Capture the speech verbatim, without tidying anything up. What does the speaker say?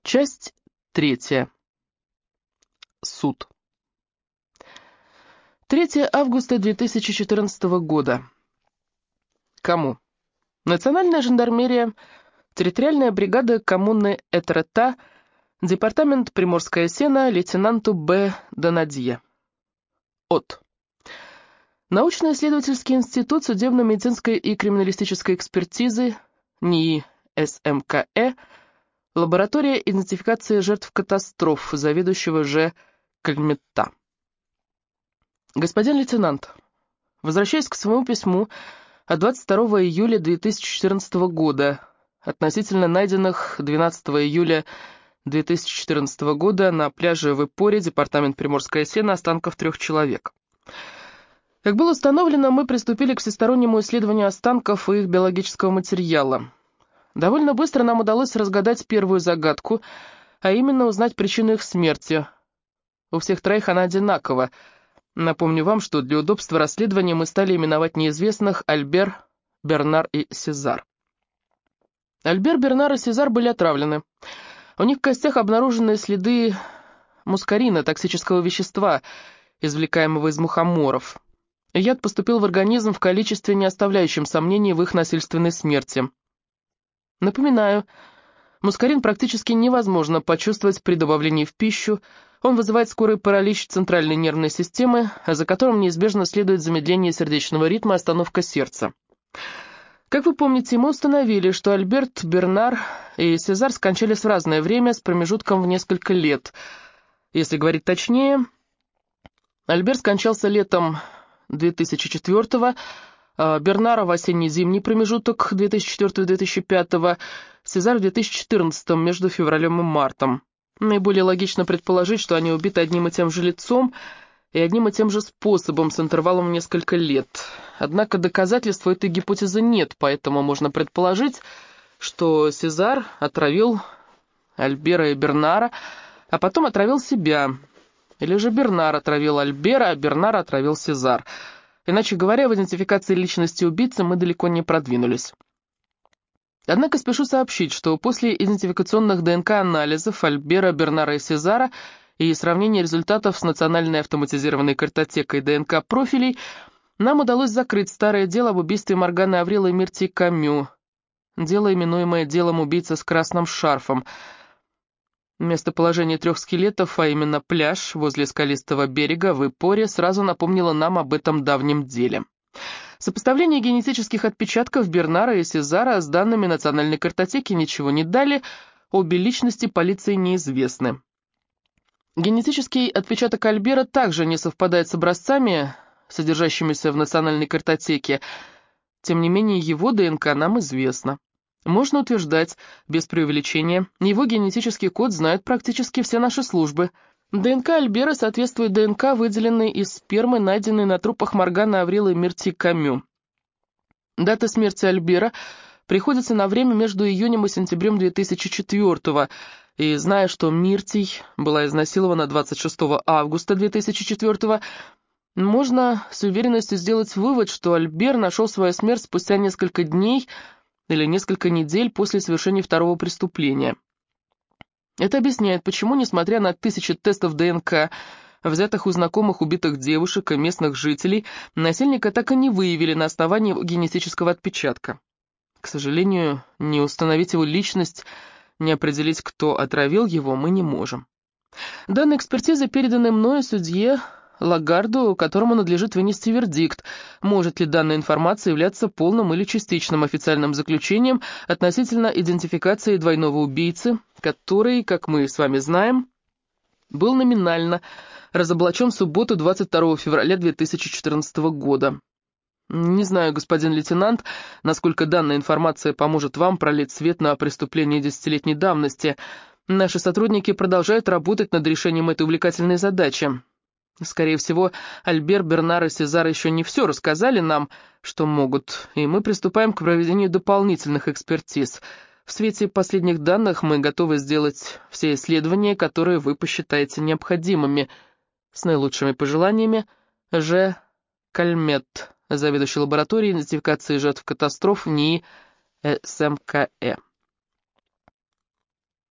Часть третья. Суд. третьего августа две тысячи четырнадцатого года. Кому? Национальная жандармерия, территориальная бригада коммуны Этрета, департамент Приморская Сена, лейтенанту Б. Донадье. От. Научно-исследовательский институт судебно-медицинской и криминалистической экспертизы, НИИ СМКЭ, лаборатория идентификации жертв катастроф, заведующего Ж. Кальметта. Господин лейтенант, возвращаясь к своему письму от двадцать второго июля две тысячи четырнадцатого года, относительно найденных двенадцатого июля две тысячи четырнадцатого года на пляже в Иппоре, департамент Приморская Сена, останков трех человек. Как было установлено, мы приступили к всестороннему исследованию останков и их биологического материала. Довольно быстро нам удалось разгадать первую загадку, а именно узнать причину их смерти. У всех троих она одинакова. Напомню вам, что для удобства расследования мы стали именовать неизвестных Альбер, Бернар и Сезар. Альбер, Бернар и Сезар были отравлены. У них в костях обнаружены следы мускарина, токсического вещества, извлекаемого из мухоморов. Яд поступил в организм в количестве, не оставляющем сомнений в их насильственной смерти. Напоминаю, мускарин практически невозможно почувствовать при добавлении в пищу. Он вызывает скорый паралич центральной нервной системы, за которым неизбежно следует замедление сердечного ритма и остановка сердца. Как вы помните, мы установили, что Альберт, Бернар и Сезар скончались в разное время с промежутком в несколько лет. Если говорить точнее, Альберт скончался летом две тысячи четвёртого, Бернара в осенне-зимний промежуток две тысячи четвёртого - две тысячи пятого, Сезар в две тысячи четырнадцатом, между февралем и мартом. Наиболее логично предположить, что они убиты одним и тем же лицом и одним и тем же способом с интервалом в несколько лет. Однако доказательств у этой гипотезы нет, поэтому можно предположить, что Сезар отравил Альбера и Бернара, а потом отравил себя. Или же Бернар отравил Альбера, а Бернар отравил Сезар. Иначе говоря, в идентификации личности убийцы мы далеко не продвинулись. Однако спешу сообщить, что после идентификационных ДНК-анализов Альбера, Бернара и Сезара и сравнения результатов с национальной автоматизированной картотекой ДНК-профилей нам удалось закрыть старое дело об убийстве Морганы Аврилы и Миртии Камю. Дело, именуемое делом убийцы с красным шарфом. Местоположение трех скелетов, а именно пляж возле скалистого берега в Иппоре, сразу напомнило нам об этом давнем деле. Сопоставление генетических отпечатков Бернара и Сезара с данными национальной картотеки ничего не дали, обе личности полиции неизвестны. Генетический отпечаток Альбера также не совпадает с образцами, содержащимися в национальной картотеке, тем не менее его ДНК нам известно. Можно утверждать, без преувеличения, его генетический код знают практически все наши службы. ДНК Альбера соответствует ДНК, выделенной из спермы, найденной на трупах Морганы Аврилы и Миртии Камю. Дата смерти Альбера приходится на время между июнем и сентябрем две тысячи четвёртого, и зная, что Миртий была изнасилована двадцать шестого августа две тысячи четвёртого, можно с уверенностью сделать вывод, что Альбер нашел свою смерть спустя несколько дней или несколько недель после совершения второго преступления. Это объясняет, почему, несмотря на тысячи тестов ДНК, взятых у знакомых убитых девушек и местных жителей, насильника так и не выявили на основании его генетического отпечатка. К сожалению, не установить его личность, не определить, кто отравил его, мы не можем. Данные экспертизы переданы мною судье Лагарду, которому надлежит вынести вердикт, может ли данная информация являться полным или частичным официальным заключением относительно идентификации двойного убийцы, который, как мы с вами знаем, был номинально разоблачен в субботу двадцать второго февраля две тысячи четырнадцатого года. Не знаю, господин лейтенант, насколько данная информация поможет вам пролить свет на преступление десятилетней давности. Наши сотрудники продолжают работать над решением этой увлекательной задачи. Скорее всего, Альбер, Бернар и Сезар еще не все рассказали нам, что могут, и мы приступаем к проведению дополнительных экспертиз. В свете последних данных мы готовы сделать все исследования, которые вы посчитаете необходимыми. С наилучшими пожеланиями, Ж. Кальметт, заведующий лабораторией идентификации жертв катастроф НИИ СМКЭ.